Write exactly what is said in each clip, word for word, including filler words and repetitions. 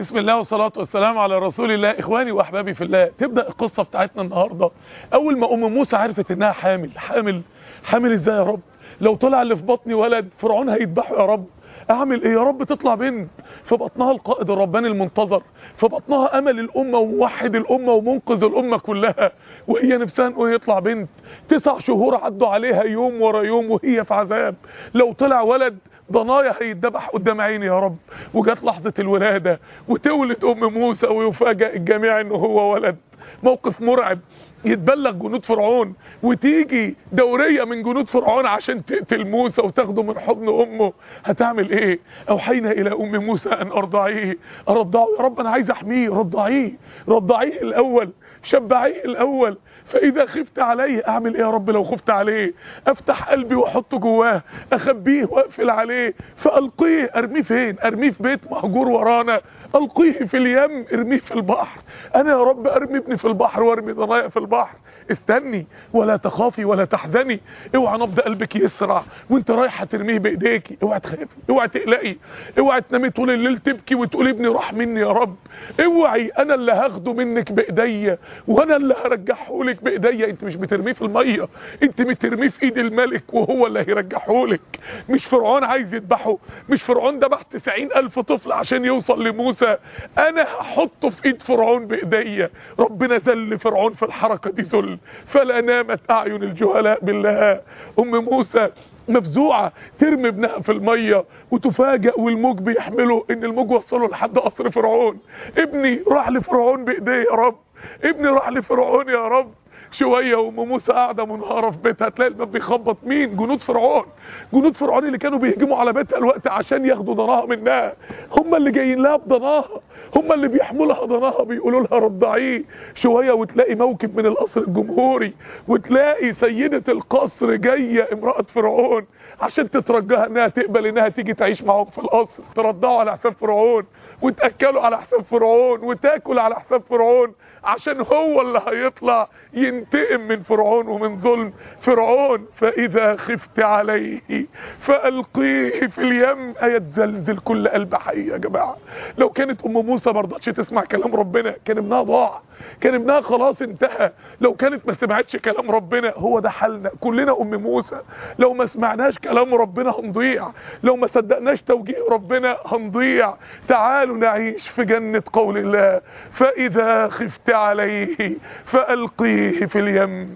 بسم الله والصلاة والسلام على رسول الله. اخواني واحبابي في الله، تبدأ القصة بتاعتنا النهاردة اول ما ام موسى عرفت انها حامل. حامل حامل ازاي يا رب؟ لو طلع اللي في بطني ولد فرعون هيذبحه يا رب، اعمل ايه يا رب؟ تطلع بنت في بطنها القائد الرباني المنتظر، في بطنها امل الامه وموحد الامه ومنقذ الامه كلها، وهي نفسها انه يطلع بنت. تسع شهور عدوا عليها يوم ورا يوم وهي في عذاب. لو طلع ولد ضنايا هيتذبح قدام عيني يا رب. وجت لحظه الولاده وتولد ام موسى ويفاجئ الجميع انه هو ولد. موقف مرعب. يتبلغ جنود فرعون وتيجي دورية من جنود فرعون عشان تقتل موسى وتاخده من حضن امه. هتعمل ايه؟ اوحينا الى ام موسى ان ارضعيه. ارضعه يا رب، انا عايز احميه. رضعيه رضعيه الاول، شبعيه الاول. فاذا خفت عليه اعمل ايه يا رب؟ لو خفت عليه افتح قلبي واحطه جواه، اخبيه واقفل عليه. فالقيه. ارميه فين؟ ارميه في بيت مهجور ورانا؟ القيه في اليم، ارميه في البحر. انا يا رب ارمي ابني في البحر وارمي ضنايا في البحر. استني ولا تخافي ولا تحزني. اوعى نبض قلبك يسرع وانت رايحه ترميه بايديكي. اوعى تخافي، اوعى تقلقي، اوعى تنامي طول الليل تبكي وتقولي ابني راح مني يا رب. اوعي، انا اللي هاخده منك بايديا وانا اللي هرجعه لك بايديا. انت مش بترميه في الميه، انت بترميه في ايد الملك وهو اللي هيرجعه لك. مش فرعون عايز يذبحه؟ مش فرعون ذبح تسعين الف طفل عشان يوصل لموسى؟ انا هحطه في ايد فرعون بايديا. ربنا ذل فرعون في الحركه دي ذل، فلا نامت اعين الجهلاء بالله. ام موسى مفزوعه ترمي ابنها في الميه وتفاجئ والموج بيحمله، ان الموج وصله لحد قصر فرعون. ابني راح لفرعون بايديه يا رب، ابني راح لفرعون يا رب. شويه وام موسى قاعده منهاره في بيتها، تلاقي الباب بيخبط. مين؟ جنود فرعون. جنود فرعون اللي كانوا بيهجموا على بيتها الوقت عشان ياخدوا ضناها منها، هم اللي جايين لها بضناها، هم اللي بيحموا لها ضناها، بيقولوا لها رضعيه. شويه وتلاقي موكب من القصر الجمهوري، وتلاقي سيده القصر جايه امراه فرعون عشان تترجاها انها تقبل انها تيجي تعيش معاهم في القصر. ترضعوا على حساب فرعون وتاكلوا على حساب فرعون وتاكل على حساب فرعون، عشان هو اللي هيطلع ينتقم من فرعون ومن ظلم فرعون. فاذا خفت عليه فالقيه في اليم. ايه تزلزل كل قلب حي يا جماعه. لو كانت ام موسى ما رضتش تسمع كلام ربنا كان ابنها ضاع، كان ابنها خلاص انتهى. لو كانت ما سمعتش كلام ربنا، هو ده حالنا كلنا ام موسى. لو ما سمعناش كلام ربنا هنضيع، لو ما صدقناش توجيه ربنا هنضيع. تعالوا نعيش في جنة قول الله. فاذا خفت عليه فالقيه في اليم.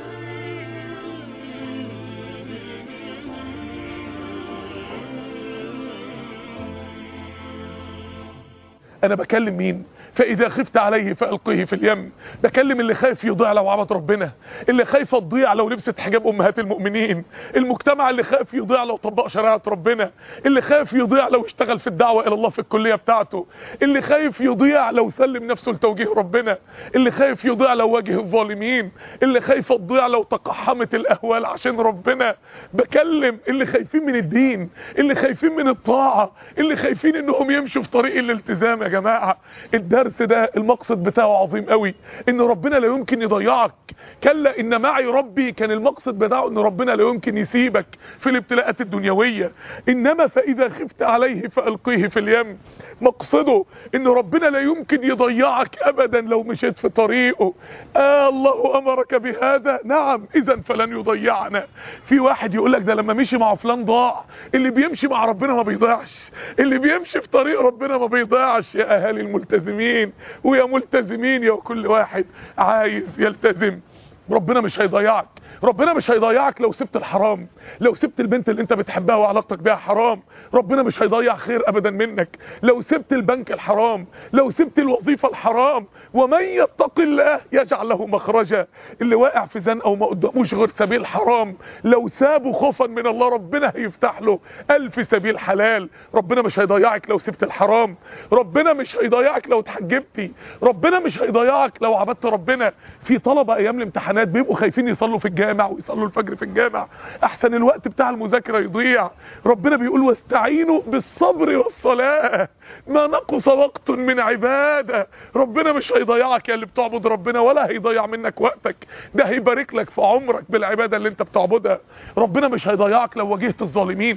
انا بكلم مين؟ فاذا خفت عليه فالقيه في اليم. بكلم اللي خايف يضيع لو عبد ربنا، اللي خايفه تضيع لو لبست حجاب امهات المؤمنين، المجتمع اللي خايف يضيع لو طبق شريعه ربنا، اللي خايف يضيع لو اشتغل في الدعوه الى الله في الكليه بتاعته، اللي خايف يضيع لو سلم نفسه لتوجيه ربنا، اللي خايف يضيع لو واجه الظالمين، اللي خايفه تضيع لو تقحمت الاهوال عشان ربنا. بكلم اللي خايفين من الدين، اللي خايفين من الطاعه، اللي خايفين انهم يمشوا في طريق الالتزام. يا جماعه الدرس ده المقصد بتاعه عظيم قوي، ان ربنا لا يمكن يضيعك. كلا ان معي ربي كان المقصد بتاعه ان ربنا لا يمكن يسيبك في الابتلاءات الدنيويه. انما فاذا خفت عليه فالقيه في اليم، مقصده ان ربنا لا يمكن يضيعك ابدا لو مشيت في طريقه. آه الله امرك بهذا، نعم، اذا فلن يضيعنا. في واحد يقول لك ده لما مشي مع فلان ضاع. اللي بيمشي مع ربنا ما بيضيعش، اللي بيمشي في طريق ربنا ما بيضيعش. يا اهالي الملتزمين ويا ملتزمين يا كل واحد عايز يلتزم، ربنا مش هيضيعك. ربنا مش هيضيعك لو سبت الحرام، لو سبت البنت اللي انت بتحبها وعلاقتك بيها حرام. ربنا مش هيضيع خير ابدا منك لو سبت البنك الحرام، لو سبت الوظيفة الحرام. ومن يتق الله يجعل له مخرجا. اللي واقع في زنقه وما قداموش غير سبيل حرام، لو سابه خوفا من الله ربنا هيفتح له الف سبيل حلال. ربنا مش هيضيعك لو سبت الحرام، ربنا مش هيضيعك لو اتحجبتي، ربنا مش هيضيعك لو عبدت ربنا. في طلبة ايام الامتحانات بيبقوا خايفين يصلوا في الجامع ويصلوا الفجر في الجامع احسن الوقت بتاع المذاكرة يضيع. ربنا بيقول واستعينوا بالصبر والصلاة ما نقص وقت من عبادة. ربنا مش هيضيعك يا اللي بتعبد ربنا، ولا هيضيع منك وقتك، ده هيبارك لك في عمرك بالعبادة اللي انت بتعبدها. ربنا مش هيضيعك لو واجهت الظالمين،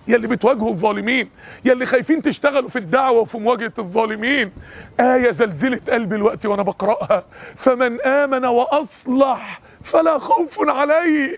يا اللي بتواجهوا الظالمين، يا اللي خايفين تشتغلوا في الدعوة وفي مواجهة الظالمين. آية زلزلت قلبي الوقت وانا بقرأها، فمن آمن وأصلح فلا خوف عليه.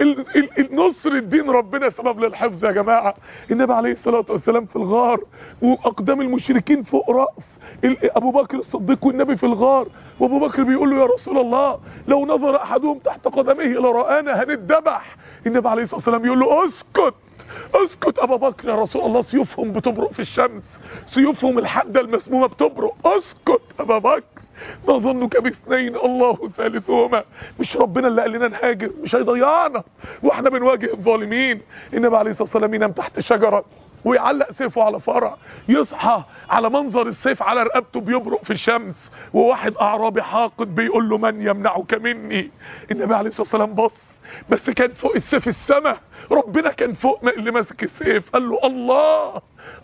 النصر الدين ربنا سبب للحفظ يا جماعة. النبي عليه الصلاة والسلام في الغار وأقدام المشركين فوق رأس ابو بكر الصديق والنبي في الغار، وابو بكر بيقول له يا رسول الله لو نظر احدهم تحت قدميه لرآنا هنتذبح. النبي عليه الصلاة والسلام يقول له اسكت اسكت ابا بكر يا رسول الله، سيوفهم بتبرق في الشمس، سيوفهم الحادة المسمومة بتبرق، اسكت ابا بكر، ما ظنك باثنين الله ثالثهما. مش ربنا اللي قال لنا نهاجر؟ مش هيضيعنا واحنا بنواجه الظالمين. النبي عليه الصلاة والسلام ينام تحت شجرة ويعلق سيفه على فرع، يصحى على منظر السيف على رقبته بيبرق في الشمس، وواحد اعرابي حاقد بيقول له من يمنعك مني. النبي عليه الصلاة والسلام بص، بس كان فوق السيف السماء، ربنا كان فوق اللي ماسك السيف، قال له الله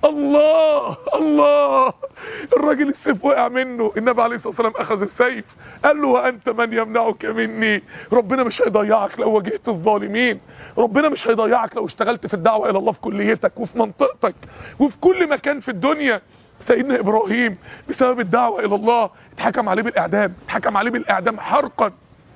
الله الله. الراجل السيف وقع منه، النبي عليه الصلاة والسلام اخذ السيف قال له وانت من يمنعك مني. ربنا مش هيضيعك لو واجهت الظالمين، ربنا مش هيضيعك لو اشتغلت في الدعوة الى الله في كليتك وفي منطقتك وفي كل مكان في الدنيا. سيدنا ابراهيم بسبب الدعوة الى الله اتحكم عليه بالاعدام، اتحكم عليه بالاعدام حرقا.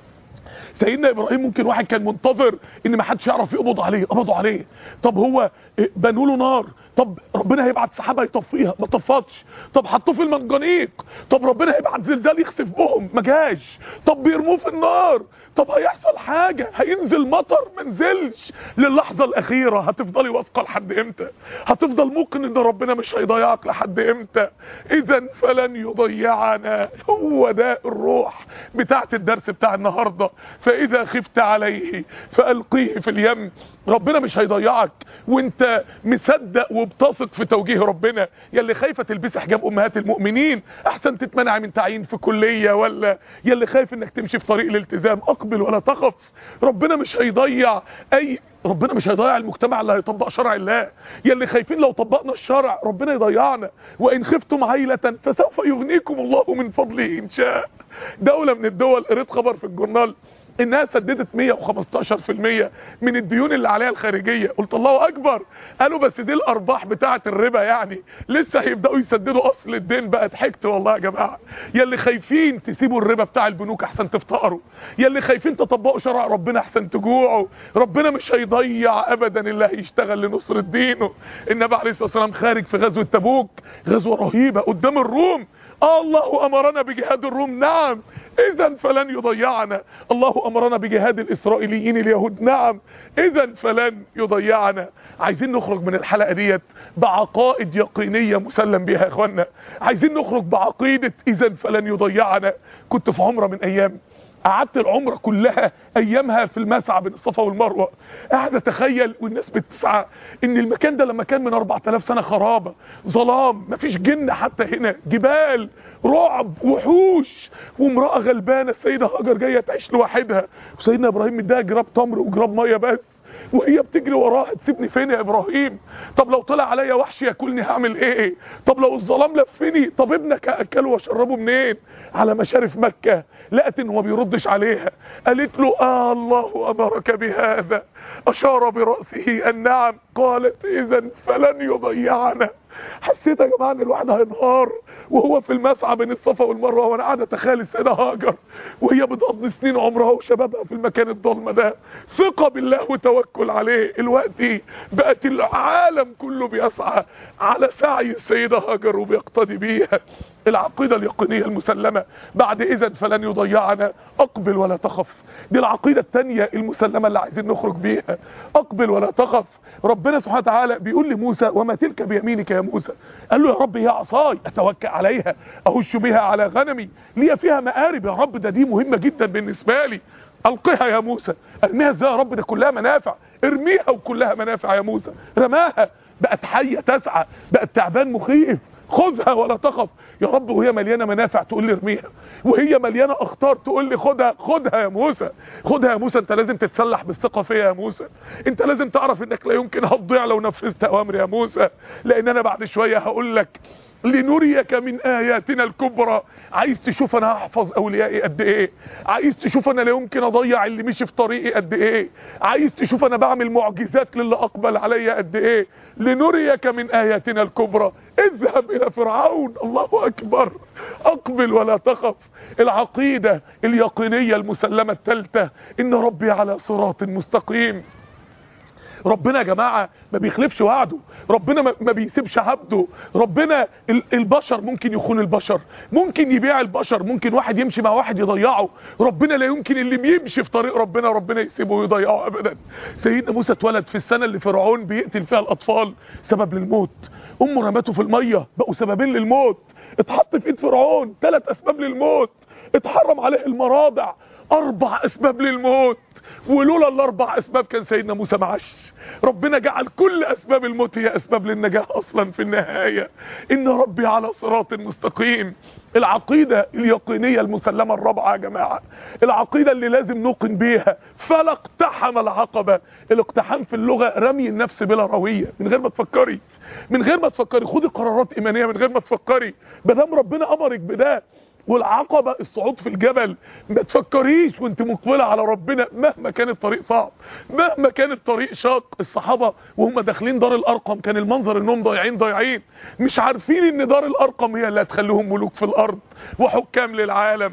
سيدنا ابراهيم ممكن واحد كان منتظر ان ما حدش يعرف يقبض عليه، قبضوا عليه. طب هو بنوا له نار، طب ربنا هيبعت سحابه يطفيها، ما طفتش. طب حطوه في المنجنيق، طب ربنا هيبعت زلزال يخسف بهم، ما جاش. طب بيرموه في النار، طب هيحصل حاجه، هينزل مطر، ما نزلش. للحظه الاخيره هتفضلي واثقه لحد امتى؟ هتفضل موقن ان ربنا مش هيضيعك لحد امتى؟ اذا فلن يضيعنا. هو ده الروح بتاعت الدرس بتاع النهارده. فاذا خفت عليه فالقيه في اليم. ربنا مش هيضيعك وانت مصدق وبتثق في توجيه ربنا. يلي خايفه تلبسي حجاب امهات المؤمنين احسن تتمنع من تعيين في كليه، ولا يلي خايف انك تمشي في طريق الالتزام اقبل ولا تخف. ربنا مش هيضيع اي ربنا مش هيضيع المجتمع اللي هيطبق شرع الله. يلي خايفين لو طبقنا الشرع ربنا يضيعنا. وان خفتم عيلة فسوف يغنيكم الله من فضله ان شاء. دولة من الدول قريت خبر في الجورنال انها سددت مية وخمستاشر في المية من الديون اللي عليها الخارجية. قلت الله اكبر. قالوا بس دي الارباح بتاعة الربا، يعني لسه هيبدأوا يسددوا اصل الدين بقى. ضحكت والله يا جماعة. يلي خايفين تسيبوا الربا بتاع البنوك احسن تفتقروا، يلي خايفين تطبقوا شرع ربنا احسن تجوعوا. ربنا مش هيضيع ابدا اللي هيشتغل لنصر دينه. النبي عليه الصلاة والسلام خارج في غزوة تبوك، غزوة رهيبة قدام الروم. آه الله امرنا بجهاد الروم، نعم، اذا فلن يضيعنا. الله امرنا بجهاد الاسرائيليين اليهود، نعم، اذا فلن يضيعنا. عايزين نخرج من الحلقة ديت بعقائد يقينية مسلم بيها يا اخوانا. عايزين نخرج بعقيدة اذا فلن يضيعنا. كنت في عمرة من ايام، قعدت العمرة كلها ايامها في المسعى بين الصفا والمروة، قاعد اتخيل والناس بتسعى ان المكان ده لما كان من اربعة الاف سنة خرابة ظلام، مفيش جن حتى هنا، جبال، رعب، وحوش، وامرأة غلبانة السيدة هاجر جاية تعيش لوحدها، وسيدنا ابراهيم مديها جراب تمر وجراب مية بس، وهي بتجري وراها. تسيبني فين يا ابراهيم؟ طب لو طلع عليا وحش ياكلني هعمل ايه؟ طب لو الظلام لفني، طب ابنك اكله واشربه منين؟ على مشارف مكة لقت انه ما بيردش عليها، قالت له آه الله امرك بهذا، اشار برأسه النعم. قالت اذا فلن يضيعنا. حسيت يا جماعه ان الواحد هينهار وهو في المسعى بين الصفا والمروه، وانا قاعد اتخيل السيده هاجر وهي بتقضي سنين عمرها وشبابها في المكان الضلمه ده، ثقه بالله وتوكل عليه. الوقت بقت العالم كله بيسعى على سعي السيده هاجر وبيقتدي بيها. العقيده اليقينيه المسلمه بعد اذا فلن يضيعنا، اقبل ولا تخف. دي العقيده الثانيه المسلمه اللي عايزين نخرج بيها، اقبل ولا تخف. ربنا سبحانه وتعالى بيقول لموسى وما تلك بيمينك يا موسى؟ قال له يا رب هي عصاي اتوكل عليها اهش بها على غنمي لي فيها مآرب. يا رب ده دي مهمه جدا بالنسبه لي. القها يا موسى. ارميها ازاي يا رب؟ ده كلها منافع. ارميها وكلها منافع يا موسى. رماها بقت حيه تسعى، بقت تعبان مخيف. خذها ولا تخف. يا رب وهي مليانه منافع تقول لي ارميها، وهي مليانه اخطار تقول لي خدها. خدها يا موسى، خدها يا موسى. انت لازم تتسلح بالثقه فيا يا موسى. انت لازم تعرف انك لا يمكن هتضيع لو نفذت اوامر يا موسى، لان انا بعد شويه هقول لك لنريك من اياتنا الكبرى. عايز تشوف انا هحفظ اوليائي قد ايه؟ عايز تشوف انا لا يمكن اضيع اللي مشي في طريقي قد ايه؟ عايز تشوف انا بعمل معجزات للي اقبل عليا قد ايه؟ لنريك من اياتنا الكبرى. اذهب الى فرعون. الله اكبر. اقبل ولا تخف. العقيدة اليقينية المسلمة الثالثة ان ربي على صراط مستقيم. ربنا يا جماعة ما بيخلفش وعده، ربنا ما بيسيبش عبده. ربنا البشر ممكن يخون البشر، ممكن يبيع البشر، ممكن واحد يمشي مع واحد يضيعه. ربنا لا يمكن اللي بيمشي في طريق ربنا ربنا يسيبه ويضيعه ابدا. سيدنا موسى اتولد في السنة اللي فرعون بيقتل فيها الاطفال سبب للموت. امه رمته في المية بقوا سببين للموت. اتحط في ايد فرعون ثلاث اسباب للموت. اتحرم عليه المراضع اربع اسباب للموت. ولولا الاربع اسباب كان سيدنا موسى معاش. ربنا جعل كل اسباب الموت هي اسباب للنجاة اصلا في النهاية. ان ربي على صراط مستقيم. العقيدة اليقينية المسلمة الرابعة يا جماعة، العقيدة اللي لازم نوقن بيها. فلا اقتحم العقبة. الاقتحام في اللغة رمي النفس بلا روية، من غير ما تفكري، من غير ما تفكري خدي قرارات ايمانية من غير ما تفكري. بدام ربنا امرك بده. والعقبة الصعود في الجبل، ما تفكريش وانت مقبلة على ربنا مهما كان الطريق صعب، مهما كان الطريق شاق. الصحابة وهم داخلين دار الارقم كان المنظر انهم ضايعين ضايعين، مش عارفين ان دار الارقم هي اللي هتخليهم ملوك في الارض وحكام للعالم.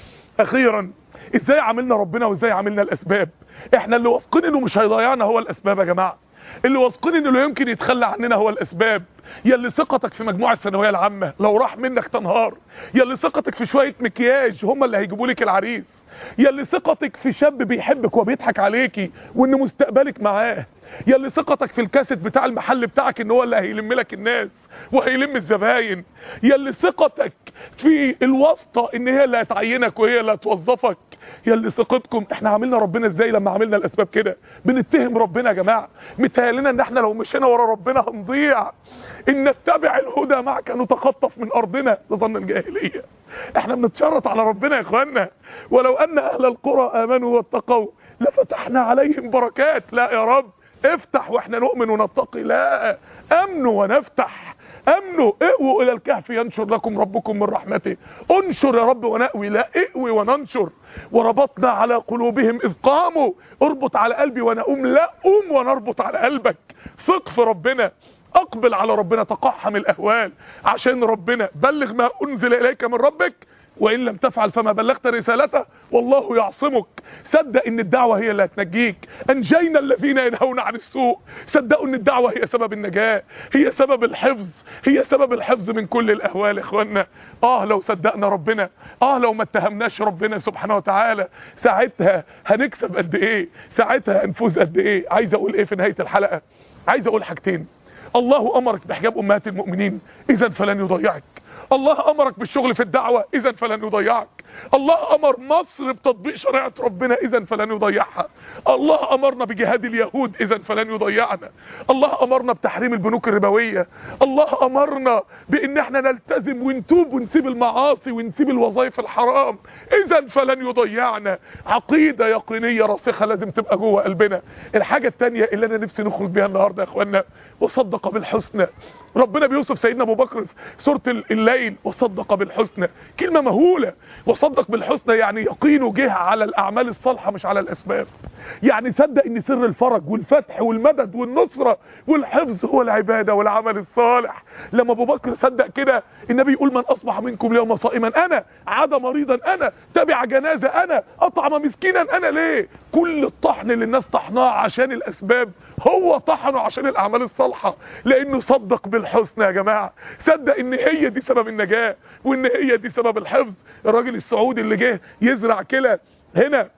اخيرا ازاي عملنا ربنا وازاي عملنا الاسباب؟ احنا اللي واثقين انه مش هيضيعنا هو الاسباب يا جماعة، اللي واثقين انه لا يمكن يتخلى عننا هو الاسباب. يا اللي ثقتك في مجموع الثانويه العامه لو راح منك تنهار، يا اللي ثقتك في شويه مكياج هم اللي هيجيبوا لك العريس، يا اللي ثقتك في شاب بيحبك وبيضحك عليكي وان مستقبلك معاه، يا اللي ثقتك في الكاسيت بتاع المحل بتاعك ان هو اللي هيلم لك الناس وهيلم الزباين، يا اللي ثقتك في الواسطه ان هي اللي هتعينك وهي اللي هتوظفك، يا اللي ثقتكم. احنا عملنا ربنا ازاي لما عملنا الاسباب كده؟ بنتهم ربنا يا جماعه، متهيألنا ان احنا لو مشينا ورا ربنا هنضيع. ان نتبع الهدى معك نتخطف من ارضنا، ده ظن الجاهليه. احنا بنتشرط على ربنا يا اخوانا. ولو ان اهل القرى امنوا واتقوا لفتحنا عليهم بركات. لا يا رب افتح واحنا نؤمن ونتقي. لا، امنوا ونفتح. امنوا اقووا الى الكهف ينشر لكم ربكم من رحمته. انشر يا رب ونأوي، لا اقوي وننشر. وربطنا على قلوبهم اذ قاموا. اربط على قلبي وانا اقوم، لا قوم ونربط على قلبك. ثق في ربنا، اقبل على ربنا، تقحم الاهوال عشان ربنا. بلغ ما انزل اليك من ربك وان لم تفعل فما بلغت رسالته والله يعصمك. صدق ان الدعوة هي اللي هتنجيك. انجينا الذين ينهون عن السوء. صدقوا ان الدعوة هي سبب النجاة، هي سبب الحفظ، هي سبب الحفظ من كل الاهوال يا اخوانا. اه لو صدقنا ربنا، اه لو ما اتهمناش ربنا سبحانه وتعالى، ساعتها هنكسب قد ايه، ساعتها هنفوز قد ايه. عايز اقول ايه في نهاية الحلقة؟ عايز اقول حاجتين. الله امرك بحجاب امهات المؤمنين، اذا فلن يضيعك. الله امرك بالشغل في الدعوة، اذا فلن يضيعك. الله امر مصر بتطبيق شريعة ربنا، اذا فلن يضيعها. الله امرنا بجهاد اليهود، اذا فلن يضيعنا. الله امرنا بتحريم البنوك الربوية. الله امرنا بان احنا نلتزم ونتوب ونسيب المعاصي ونسيب الوظائف الحرام، اذا فلن يضيعنا. عقيدة يقينية راسخة لازم تبقى جوه قلبنا. الحاجة التانية اللي انا نفسي نخرج بيها النهاردة يا اخوانا، وصدق بالحسنى. ربنا بيوصف سيدنا ابو بكر في سورة الليل وصدق بالحسنى، كلمة مهولة. وصدق بالحسنى يعني يقينه جه على الاعمال الصالحة مش على الاسباب. يعني صدق ان سر الفرج والفتح والمدد والنصرة والحفظ هو العبادة والعمل الصالح. لما ابو بكر صدق كده، النبي يقول من اصبح منكم اليوم صائما انا، عاد مريضا انا، تبع جنازة انا، اطعم مسكينا انا. ليه؟ كل الطحن اللي الناس طحناه عشان الاسباب هو طحنه عشان الاعمال الصالحة، لانه صدق بالحسنى يا جماعة. صدق ان هي دي سبب النجاة وان هي دي سبب الحفظ. الراجل السعودي اللي جه يزرع كلى هنا،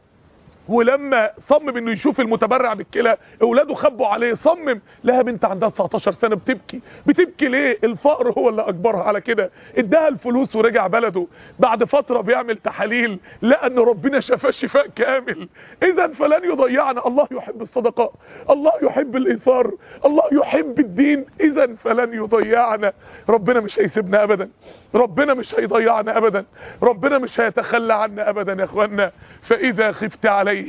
ولما صمم انه يشوف المتبرع بالكلى اولاده خبوا عليه، صمم لها بنت عندها تسعتاشر سنة بتبكي. بتبكي ليه؟ الفقر هو اللي اجبرها على كده. اداها الفلوس ورجع بلده. بعد فترة بيعمل تحاليل لقى ان ربنا شفاه شفاء كامل. اذا فلن يضيعنا. الله يحب الصدقات، الله يحب الايثار، الله يحب الدين، اذا فلن يضيعنا. ربنا مش هيسيبنا ابدا، ربنا مش هيضيعنا ابدا، ربنا مش هيتخلى عنا ابدا يا اخوانا. فاذا خفت عليه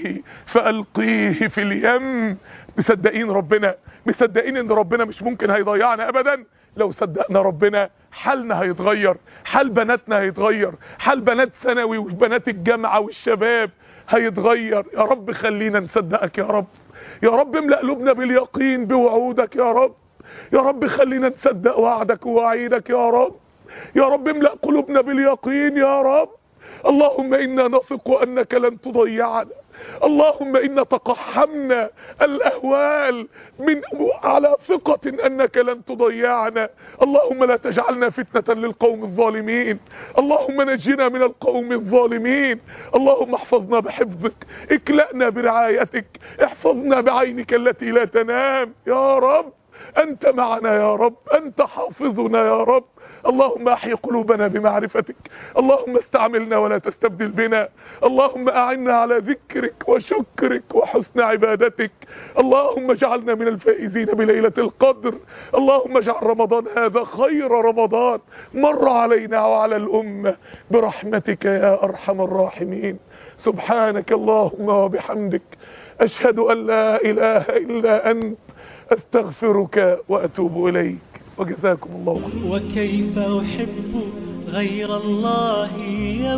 فألقيه في اليم. مصدقين ربنا، مصدقين ان ربنا مش ممكن هيضيعنا ابدا. لو صدقنا ربنا حالنا هيتغير، حال بناتنا هيتغير، حال بنات ثانوي وبنات الجامعة والشباب هيتغير. يا رب خلينا نصدقك يا رب، يا رب املأ قلوبنا باليقين بوعودك يا رب، يا رب خلينا نصدق وعدك ووعيدك يا رب، يا رب املأ قلوبنا باليقين يا رب. اللهم إنا نثق أنك لن تضيعنا، اللهم إنا تقحمنا الأهوال من على ثقة أنك لن تضيعنا. اللهم لا تجعلنا فتنة للقوم الظالمين، اللهم نجنا من القوم الظالمين. اللهم احفظنا بحفظك، اكلأنا برعايتك، احفظنا بعينك التي لا تنام يا رب. أنت معنا يا رب، أنت حافظنا يا رب. اللهم احي قلوبنا بمعرفتك، اللهم استعملنا ولا تستبدل بنا، اللهم اعنا على ذكرك وشكرك وحسن عبادتك. اللهم اجعلنا من الفائزين بليلة القدر. اللهم اجعل رمضان هذا خير رمضان مر علينا وعلى الأمة برحمتك يا أرحم الراحمين. سبحانك اللهم وبحمدك، أشهد أن لا إله إلا أنت، أستغفرك وأتوب إليك. وجزاكم الله خيرا. وكيف أحب غير الله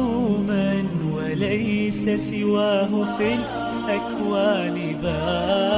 يوما وليس سواه في الأكوان بار.